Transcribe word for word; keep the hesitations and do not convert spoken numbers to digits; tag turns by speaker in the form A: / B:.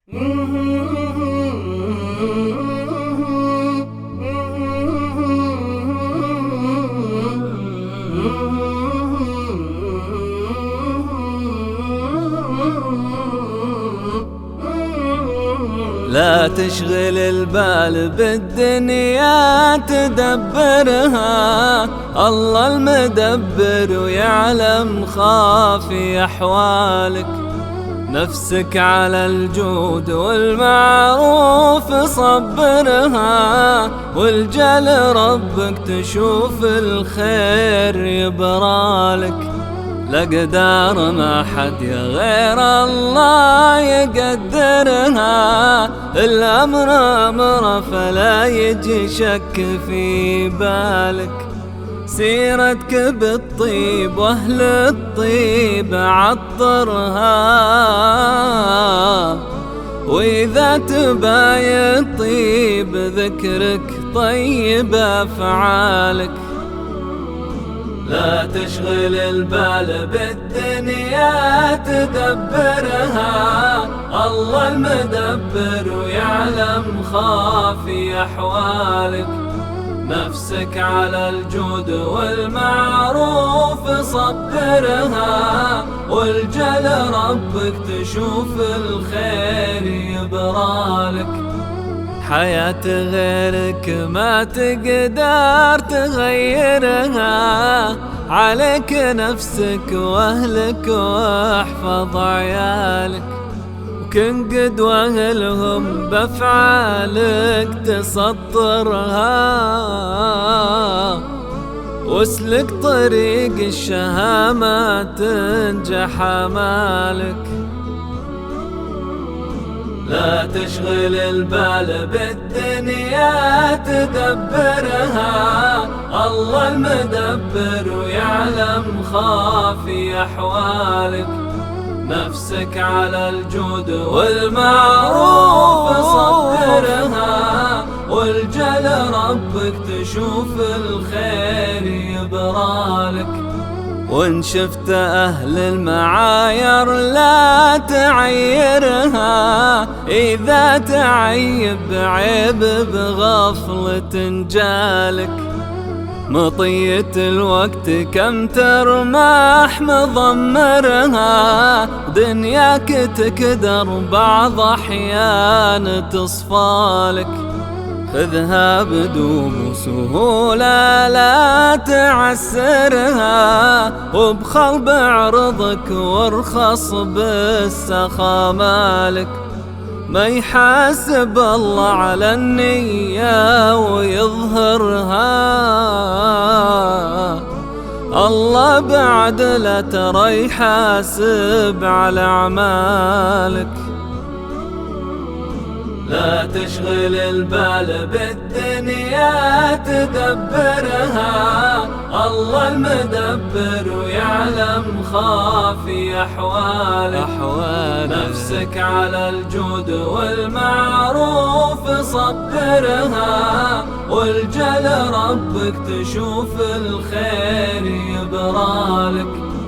A: لا تشغل البال بالدنيا تدبرها، الله المدبر ويعلم خافي أحوالك. نفسك على الجود والمعروف صبرها، والجل ربك تشوف الخير يبرالك. لقدار ما حد غير الله يقدرها، الأمر أمر فلا يجي شك في بالك. سيرتك بالطيب وأهل الطيب عطرها، وإذا تباي الطيب ذكرك طيب أفعالك. لا تشغل البال بالدنيا تدبرها، الله المدبر ويعلم خافي أحوالك. نفسك على الجود والمعروف صبرها، والجل ربك تشوف الخير يبرالك. حياة غيرك ما تقدر تغيرها، عليك نفسك واهلك واحفظ عيالك. وكن قدوة لهم بافعالك تسطرها، واسلك طريق الشهامة تنجح امالك. لا تشغل البال بالدنيا تدبرها، الله المدبر ويعلم خافي أحوالك. نفسك على الجود والمعروف صبرها، والجل ربك تشوف الخير يبرالك. وإن شفت أهل المعاير لا تعيرها، إذا تعيب عيب بغفلة جالك. مطية الوقت كم ترماح مضمرها، دنياك تكدر بعض أحيان تصفالك. خذها بدون سهولة لا تعسرها، وبخل بعرضك وارخص بالسخا مالك. ما يحاسب الله على النية ويظهرها، الله بعد لا ترى يحاسب على أعمالك. لا تشغل البال بالدنيا تدبرها، الله المدبر ويعلم خافي أحوالك. نفسك على الجود والمعروف صبرها، والجل ربك تشوف الخير يبرالك.